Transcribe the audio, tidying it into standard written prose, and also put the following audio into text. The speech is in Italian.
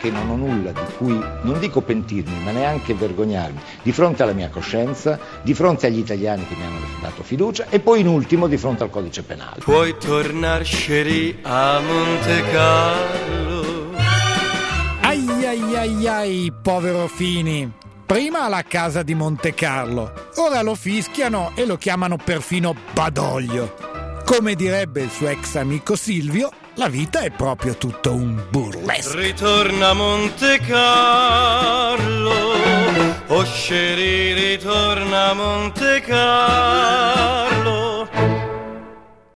che non ho nulla di cui, non dico pentirmi, ma neanche vergognarmi, di fronte alla mia coscienza, di fronte agli italiani che mi hanno dato fiducia e poi in ultimo di fronte al codice penale. Puoi tornarsene a Monte Carlo. Ai ai ai ai, povero Fini. Prima alla casa di Monte Carlo, ora lo fischiano e lo chiamano perfino Badoglio. Come direbbe il suo ex amico Silvio, la vita è proprio tutto un burlesque. Ritorna a Monte Carlo, oh chérie, ritorna a Monte Carlo.